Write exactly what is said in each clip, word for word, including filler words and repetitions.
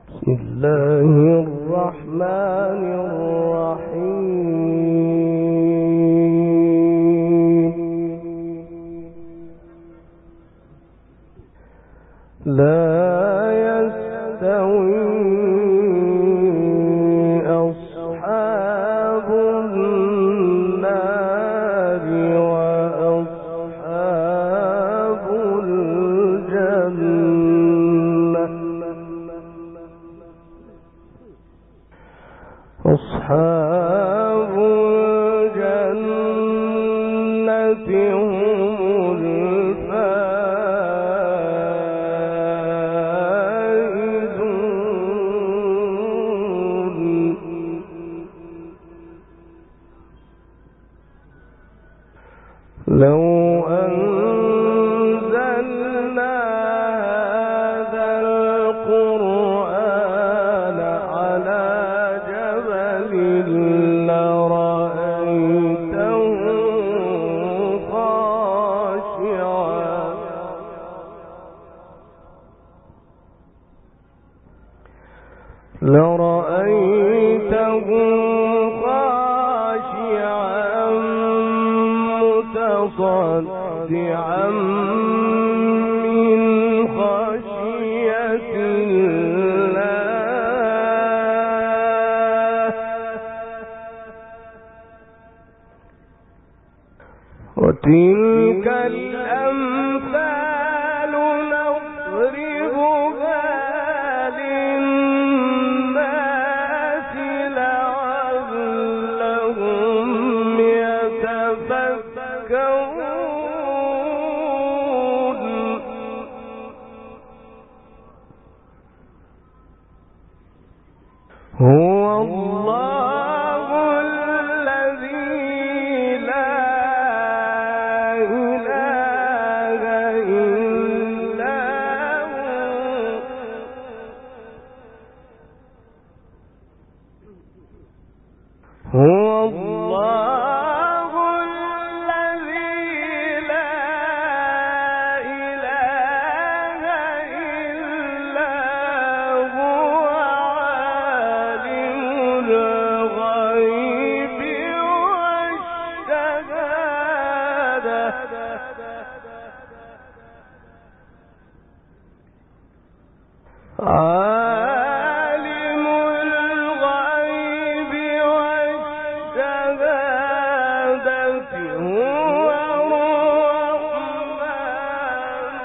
بسم الله الرحمن الرحيم. لا يستوي أصحاب النار وأصحاب الجنة. أصحاب الجنة هم لو أنزلنا هذا القرآن على جبل لرأيته خاشعا لرأيته خاشعا متصدعا من خشية الله. وتلك الأمثال نضربها للناس لعلهم يتفكرون. هو الله الذي لا إله إلا هو. هو الله الذي لا إله إلا هو عالم الغيب والشهادة. عالم الغيب والشهادة هو الرحمن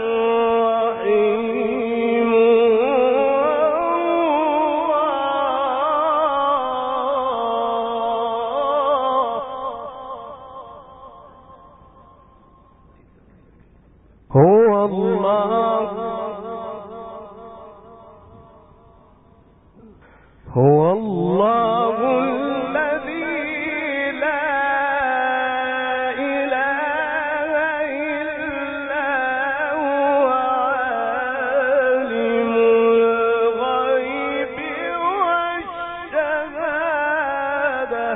الرحيم. هو الله هو الله الذي لا إله إلا هو عالم الغيب والشهادة.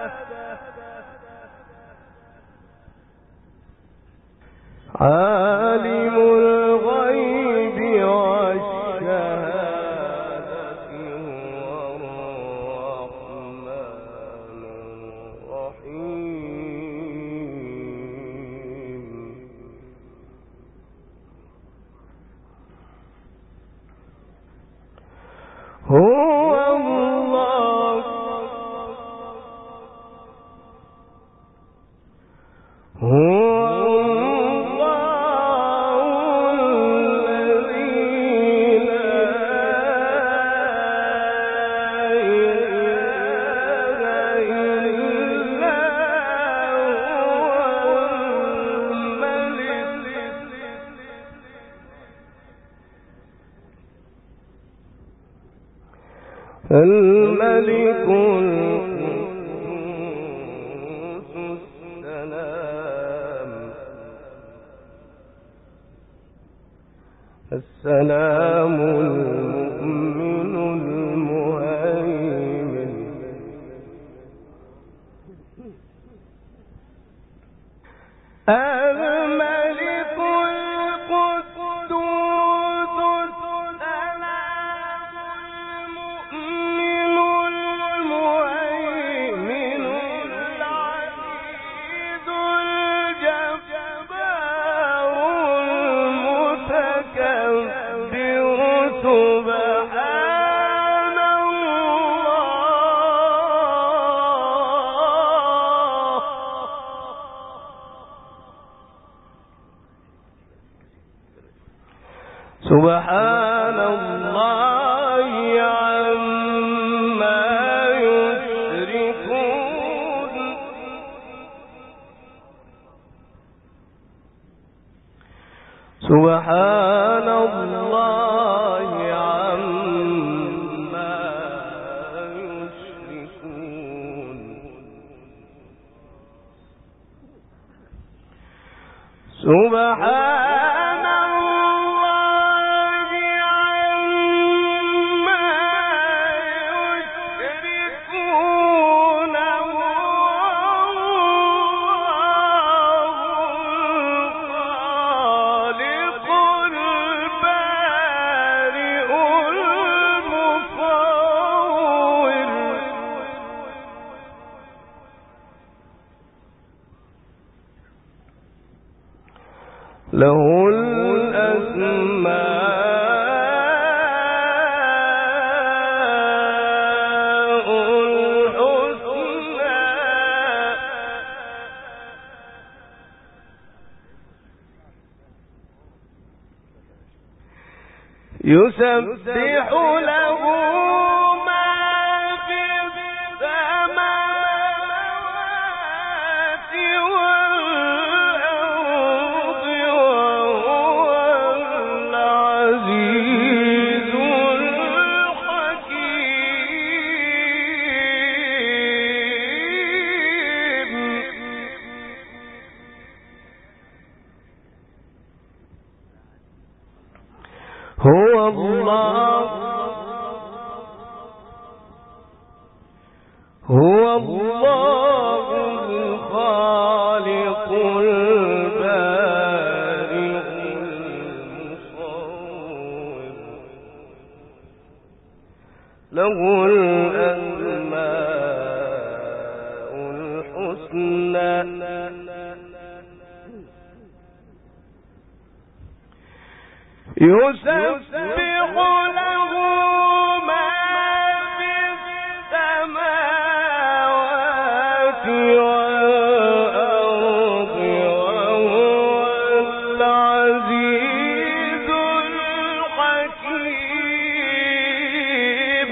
عالم الغيب والشهادة هو الرحمن الرحيم. هو الله هو الملك القدوس السلام السلام المؤمن المهيمن الملك القدوس السلام سبحان الله عما يشركون سبحان الله عما يشركون سبحان الله عما يشركون الخالق البارئ المصور له الأسماء الحسنى يسبح له ما في السماوات والأرض وهو العزيز الحكيم هو الله هو الله الخالق البارئ المصور له الأسماء الحسنى يسبح له ما في السماوات والأرض وهو العزيز الحكيم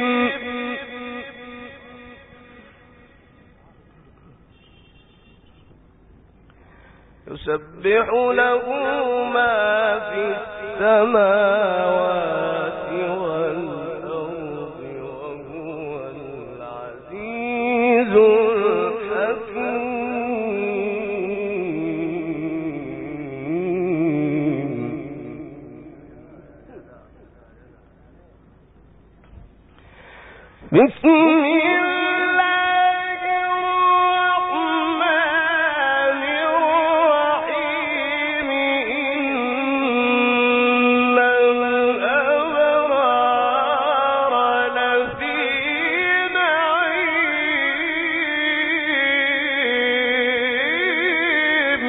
يسبح له ما في السماوات والأرض وهو العزيز الحكيم بسم الله الرحمن الرحيم إن الأبرار لفي نعيم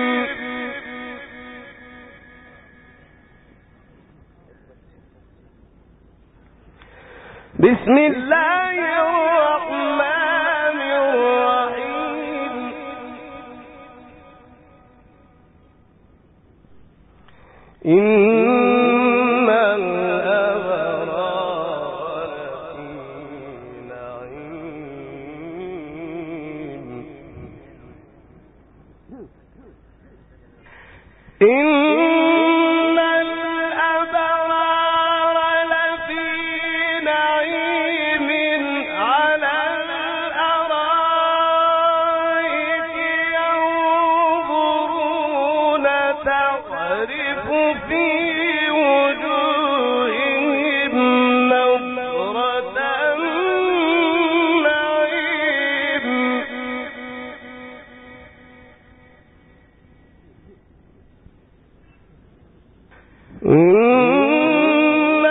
بسم الله الرحمن الرحيم إن الأبرار لفي نعيم إن الأبرار لفي نعيم على الأرائك ينظرون تعرف في وجوههم نظرة النعيم إن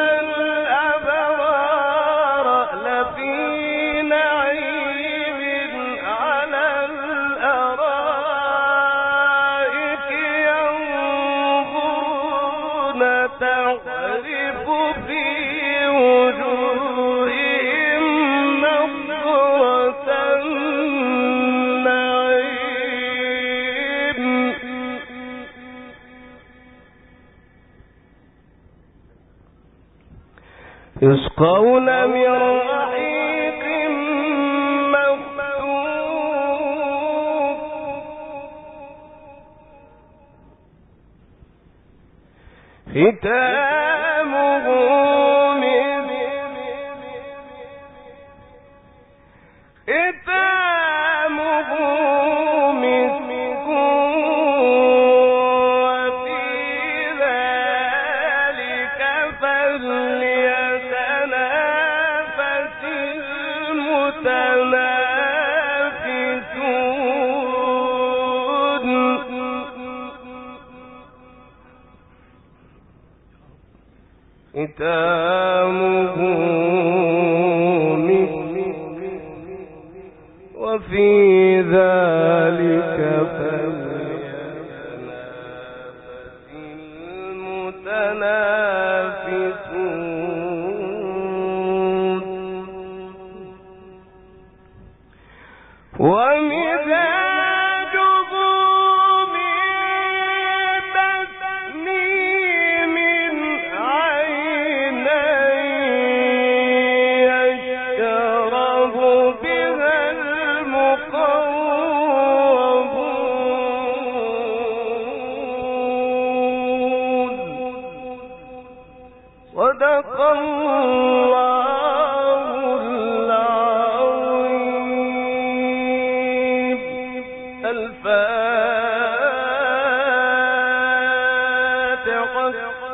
الأبرار لفي نعيم على الأرائك ينظرون تعرف في وجوههم نظرة النعيم يسقون من رحيق مختوم ختامه ختامه وفي ذلك فليتنافس المتنافسون ومزاجه من تسنيم عين يشرب بها المقربون صدق الله العظيم. الفاتحة.